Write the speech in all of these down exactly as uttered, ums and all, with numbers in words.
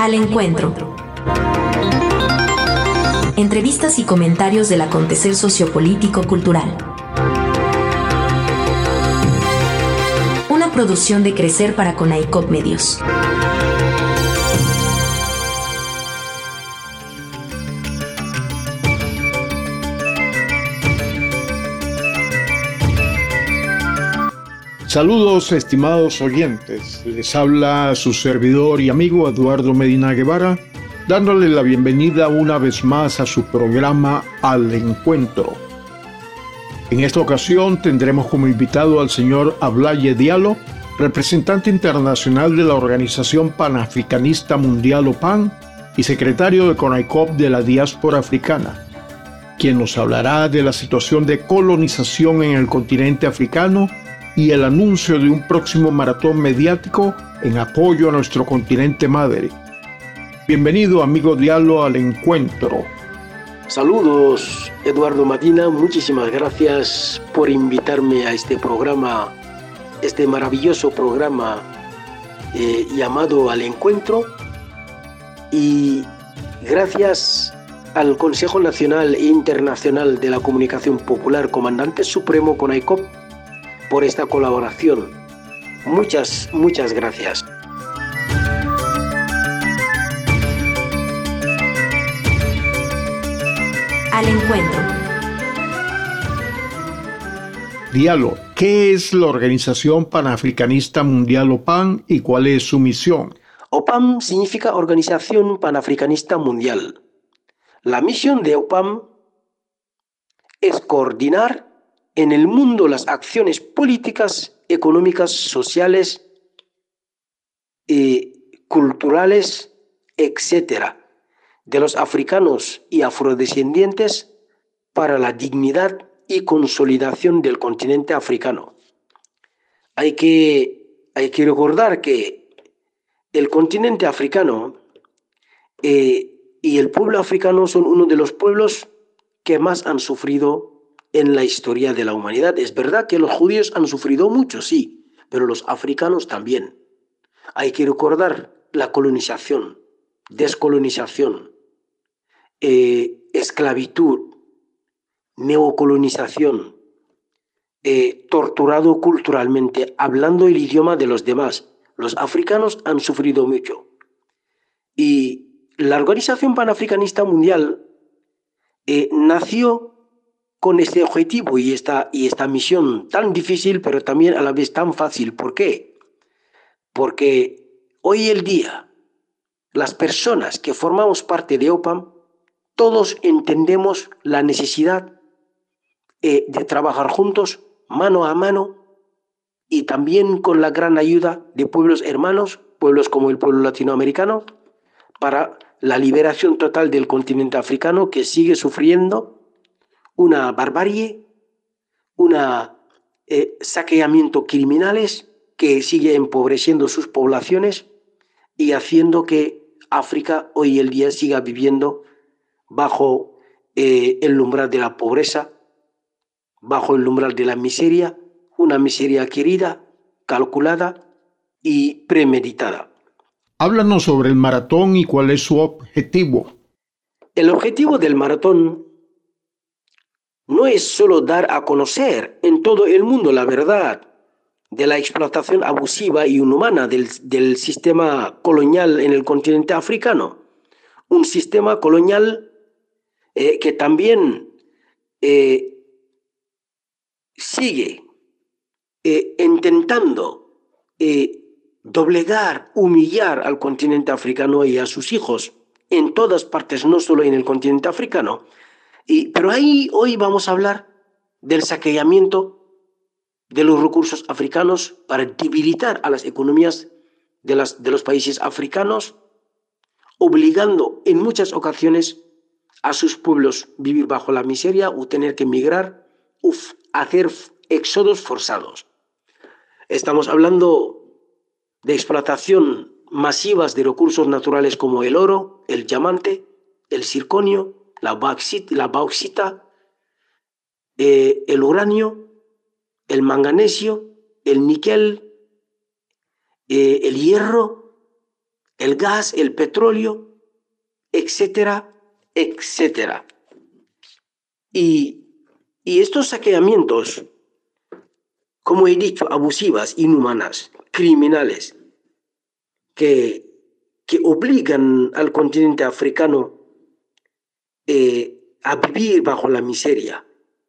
Al encuentro. Entrevistas y comentarios del acontecer sociopolítico-cultural. Una producción de Crecer para Conaicop Medios. Saludos, estimados oyentes. Les habla su servidor y amigo Eduardo Medina Guevara, dándole la bienvenida una vez más a su programa Al Encuentro. En esta ocasión tendremos como invitado al señor Ablaye Diallo, representante internacional de la Organización Panafricanista Mundial O P A M y secretario de CONAICOP de la diáspora africana, quien nos hablará de la situación de colonización en el continente africano y el anuncio de un próximo maratón mediático en apoyo a nuestro continente madre. Bienvenido, amigo Diallo, al encuentro. Saludos, Eduardo Medina, muchísimas gracias por invitarme a este programa, este maravilloso programa eh, llamado Al Encuentro, y gracias al Consejo Nacional e Internacional de la Comunicación Popular, Comandante Supremo CONAICOP, por esta colaboración. Muchas, muchas gracias. Al encuentro. Diallo, ¿qué es la Organización Panafricanista Mundial O P A M y cuál es su misión? O P A M significa Organización Panafricanista Mundial. La misión de O P A M es coordinar en el mundo las acciones políticas, económicas, sociales, eh, culturales, etcétera, de los africanos y afrodescendientes para la dignidad y consolidación del continente africano. Hay que, hay que recordar que el continente africano eh, y el pueblo africano son uno de los pueblos que más han sufrido en la historia de la humanidad. Es verdad que los judíos han sufrido mucho, sí, pero los africanos también. Hay que recordar la colonización, descolonización, eh, esclavitud, neocolonización, eh, torturado culturalmente, hablando el idioma de los demás. Los africanos han sufrido mucho. Y la Organización Panafricanista Mundial eh, nació con este objetivo y esta, y esta misión tan difícil, pero también a la vez tan fácil. ¿Por qué? Porque hoy el día, las personas que formamos parte de O P A M, todos entendemos la necesidad eh, de trabajar juntos, mano a mano, y también con la gran ayuda de pueblos hermanos, pueblos como el pueblo latinoamericano, para la liberación total del continente africano, que sigue sufriendo una barbarie, un eh, saqueamiento criminales que sigue empobreciendo sus poblaciones y haciendo que África hoy el día siga viviendo bajo eh, el umbral de la pobreza, bajo el umbral de la miseria, una miseria querida, calculada y premeditada. Háblanos sobre el maratón y cuál es su objetivo. El objetivo del maratón no es solo dar a conocer en todo el mundo la verdad de la explotación abusiva y inhumana del, del sistema colonial en el continente africano. Un sistema colonial eh, que también eh, sigue eh, intentando eh, doblegar, humillar al continente africano y a sus hijos en todas partes, no solo en el continente africano. Y, pero ahí hoy vamos a hablar del saqueamiento de los recursos africanos para debilitar a las economías de, las, de los países africanos, obligando en muchas ocasiones a sus pueblos a vivir bajo la miseria o tener que emigrar, o hacer éxodos forzados. Estamos hablando de explotación masivas de recursos naturales como el oro, el diamante, el circonio, la bauxita, la bauxita eh, el uranio, el manganesio, el níquel, eh, el hierro, el gas, el petróleo, etcétera, etcétera. Y, y estos saqueamientos, como he dicho, abusivas, inhumanas, criminales, que, que obligan al continente africano eh, a vivir bajo la miseria.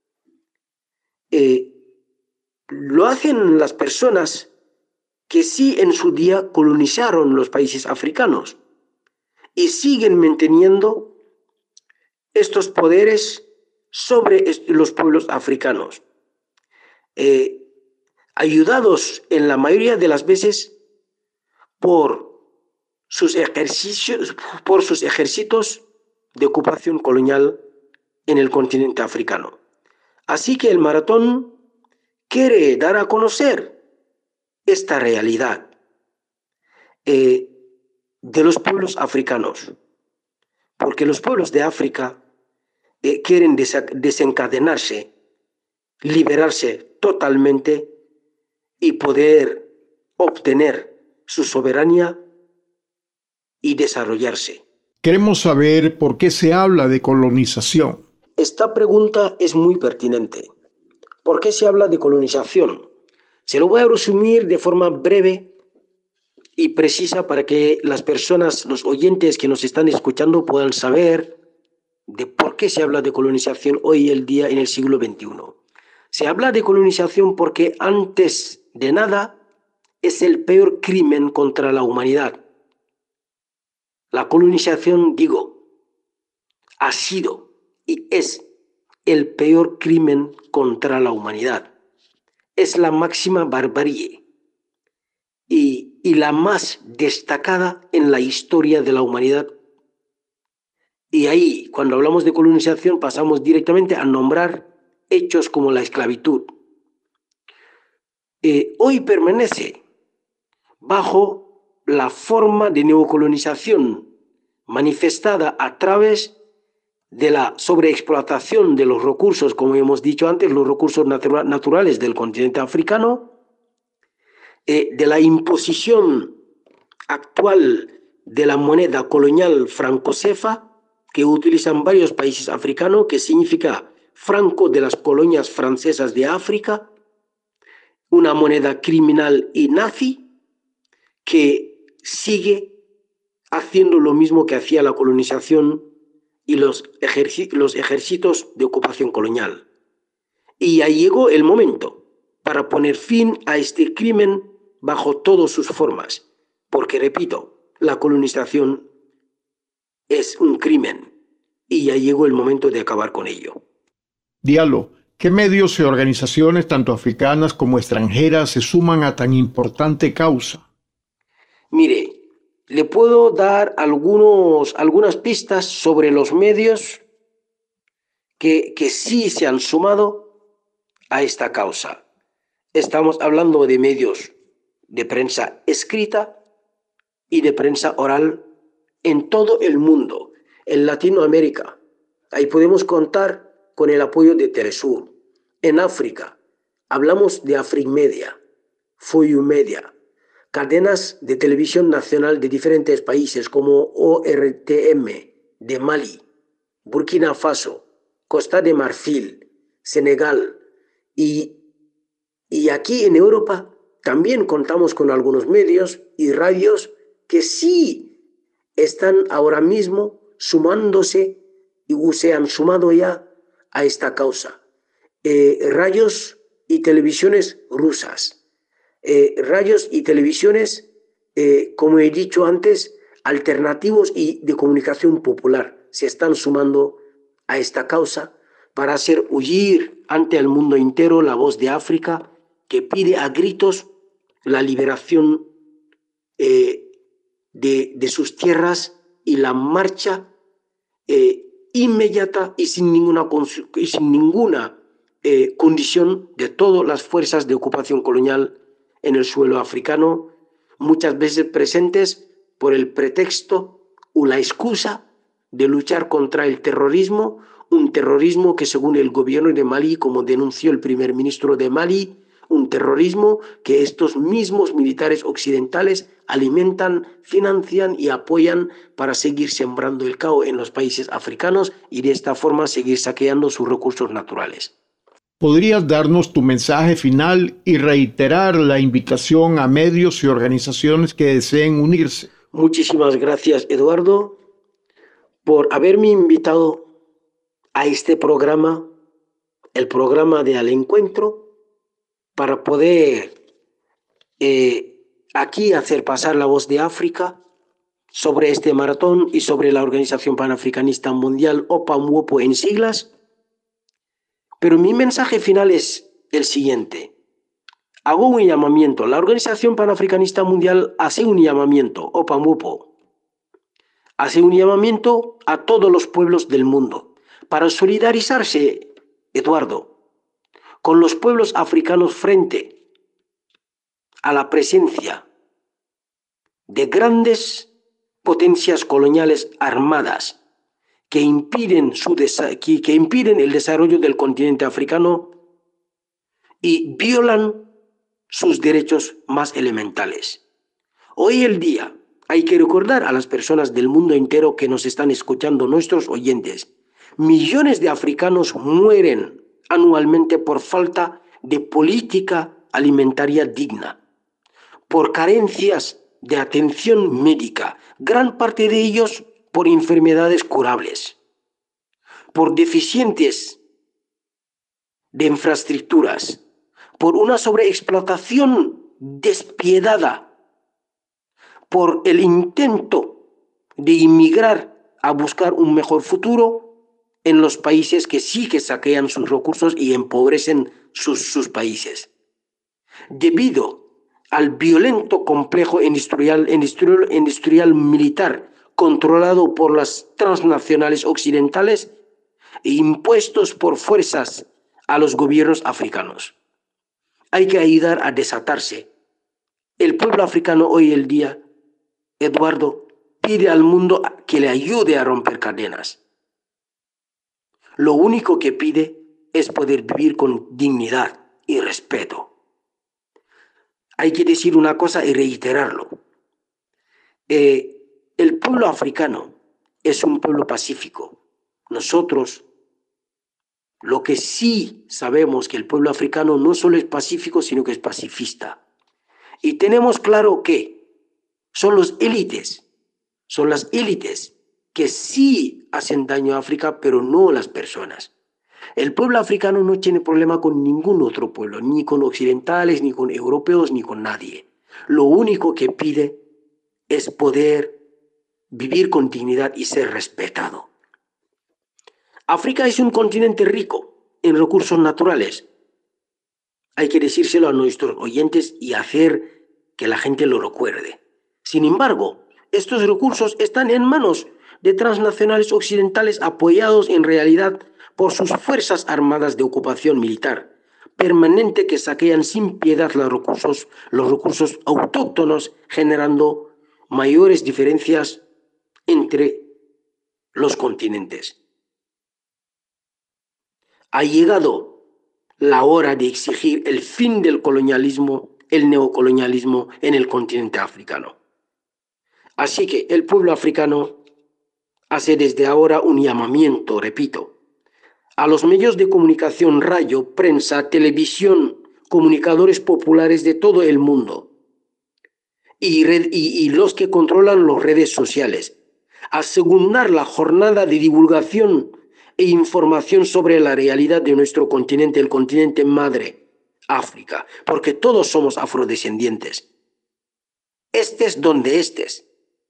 Eh, lo hacen las personas que sí en su día colonizaron los países africanos y siguen manteniendo estos poderes sobre los pueblos africanos, eh, ayudados en la mayoría de las veces por sus ejercicios, por sus ejércitos de ocupación colonial en el continente africano. Así que el maratón quiere dar a conocer esta realidad eh, de los pueblos africanos, porque los pueblos de África eh, quieren desencadenarse, liberarse totalmente y poder obtener su soberanía y desarrollarse. Queremos saber por qué se habla de colonización. Esta pregunta es muy pertinente. ¿Por qué se habla de colonización? Se lo voy a resumir de forma breve y precisa para que las personas, los oyentes que nos están escuchando puedan saber de por qué se habla de colonización hoy el día en el siglo veintiuno. Se habla de colonización porque antes de nada es el peor crimen contra la humanidad. La colonización, digo, ha sido y es el peor crimen contra la humanidad. Es la máxima barbarie y, y la más destacada en la historia de la humanidad. Y ahí, cuando hablamos de colonización, pasamos directamente a nombrar hechos como la esclavitud. Eh, hoy permanece bajo la forma de neocolonización manifestada a través de la sobreexplotación de los recursos, como hemos dicho antes, los recursos natura- naturales del continente africano, eh, de la imposición actual de la moneda colonial franco-cefa que utilizan varios países africanos, que significa franco de las colonias francesas de África, una moneda criminal y nazi que sigue haciendo lo mismo que hacía la colonización y los, ejerci- los ejércitos de ocupación colonial. Y ya llegó el momento para poner fin a este crimen bajo todas sus formas, porque, repito, la colonización es un crimen y ya llegó el momento de acabar con ello. Diallo, ¿qué medios y organizaciones, tanto africanas como extranjeras, se suman a tan importante causa? Mire, le puedo dar algunos, algunas pistas sobre los medios que, que sí se han sumado a esta causa. Estamos hablando de medios de prensa escrita y de prensa oral en todo el mundo, en Latinoamérica. Ahí podemos contar con el apoyo de Telesur. En África, hablamos de Afrimedia, Foyu Media, cadenas de televisión nacional de diferentes países como O R T M de Mali, Burkina Faso, Costa de Marfil, Senegal y, y aquí en Europa también contamos con algunos medios y radios que sí están ahora mismo sumándose y se han sumado ya a esta causa. Eh, radios y televisiones rusas, eh, radios y televisiones, eh, como he dicho antes, alternativos y de comunicación popular se están sumando a esta causa para hacer huir ante el mundo entero la voz de África, que pide a gritos la liberación eh, de, de sus tierras y la marcha eh, inmediata y sin ninguna, y sin ninguna eh, condición de todas las fuerzas de ocupación colonial en el suelo africano, muchas veces presentes por el pretexto o la excusa de luchar contra el terrorismo, un terrorismo que según el gobierno de Mali, como denunció el primer ministro de Mali, un terrorismo que estos mismos militares occidentales alimentan, financian y apoyan para seguir sembrando el caos en los países africanos y de esta forma seguir saqueando sus recursos naturales. ¿Podrías darnos tu mensaje final y reiterar la invitación a medios y organizaciones que deseen unirse? Muchísimas gracias, Eduardo, por haberme invitado a este programa, el programa de Al Encuentro, para poder eh, aquí hacer pasar la voz de África sobre este maratón y sobre la Organización Panafricanista Mundial, O P A M W O P O en siglas. Pero mi mensaje final es el siguiente. Hago un llamamiento. La Organización Panafricanista Mundial hace un llamamiento, O P A M W O P O. Hace un llamamiento a todos los pueblos del mundo para solidarizarse, Eduardo, con los pueblos africanos frente a la presencia de grandes potencias coloniales armadas que impiden, su que, que impiden el desarrollo del continente africano y violan sus derechos más elementales. Hoy el día hay que recordar a las personas del mundo entero que nos están escuchando, nuestros oyentes, millones de africanos mueren anualmente por falta de política alimentaria digna, por carencias de atención médica, gran parte de ellos por enfermedades curables, por deficientes de infraestructuras, por una sobreexplotación despiadada, por el intento de inmigrar a buscar un mejor futuro en los países que sí que saquean sus recursos y empobrecen sus, sus países. Debido al violento complejo industrial, industrial, industrial militar controlado por las transnacionales occidentales e impuestos por fuerzas a los gobiernos africanos. Hay que ayudar a desatarse. El pueblo africano hoy el día, Eduardo, pide al mundo que le ayude a romper cadenas. Lo único que pide es poder vivir con dignidad y respeto. Hay que decir una cosa y reiterarlo. Eh, el pueblo africano es un pueblo pacífico. Nosotros, lo que sí sabemos que el pueblo africano no solo es pacífico, sino que es pacifista. Y tenemos claro que son los élites, son las élites que sí hacen daño a África, pero no las personas. El pueblo africano no tiene problema con ningún otro pueblo, ni con occidentales, ni con europeos, ni con nadie. Lo único que pide es poder vivir con dignidad y ser respetado. África es un continente rico en recursos naturales. Hay que decírselo a nuestros oyentes y hacer que la gente lo recuerde. Sin embargo, estos recursos están en manos de transnacionales occidentales apoyados en realidad por sus fuerzas armadas de ocupación militar permanente que saquean sin piedad los recursos, los recursos autóctonos, generando mayores diferencias entre los continentes. Ha llegado la hora de exigir el fin del colonialismo, el neocolonialismo en el continente africano. Así que el pueblo africano hace desde ahora un llamamiento, repito, a los medios de comunicación, radio, prensa, televisión, comunicadores populares de todo el mundo y, red, y, y los que controlan las redes sociales, a segundar la jornada de divulgación e información sobre la realidad de nuestro continente, el continente madre, África, porque todos somos afrodescendientes. Estés donde estés,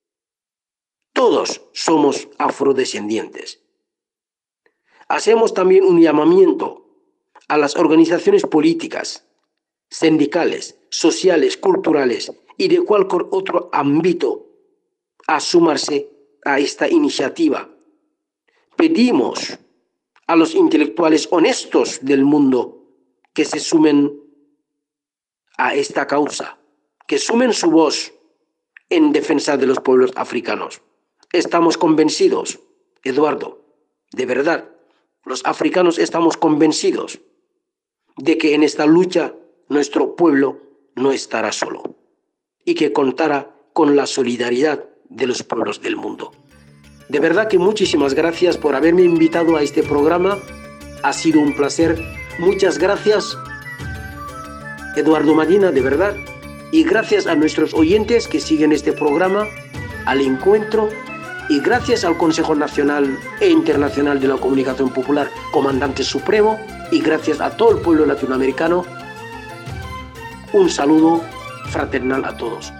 todos somos afrodescendientes. Hacemos también un llamamiento a las organizaciones políticas, sindicales, sociales, culturales y de cualquier otro ámbito a sumarse a esta iniciativa. Pedimos a los intelectuales honestos del mundo que se sumen a esta causa, que sumen su voz en defensa de los pueblos africanos. Estamos convencidos, Eduardo, de verdad, los africanos estamos convencidos de que en esta lucha nuestro pueblo no estará solo y que contará con la solidaridad de los pueblos del mundo. De verdad que muchísimas gracias por haberme invitado a este programa. Ha sido un placer. Muchas gracias, Eduardo Medina, de verdad. Y gracias a nuestros oyentes que siguen este programa, al encuentro, y gracias al Consejo Nacional e Internacional de la Comunicación Popular, Comandante Supremo, y gracias a todo el pueblo latinoamericano. Un saludo fraternal a todos.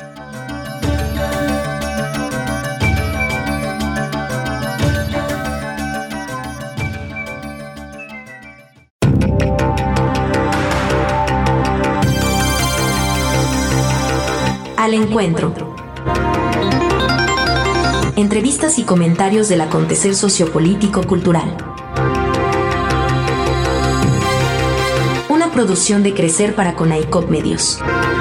Al encuentro. Entrevistas y comentarios del acontecer sociopolítico-cultural. Una producción de Crecer para Conaicop Medios.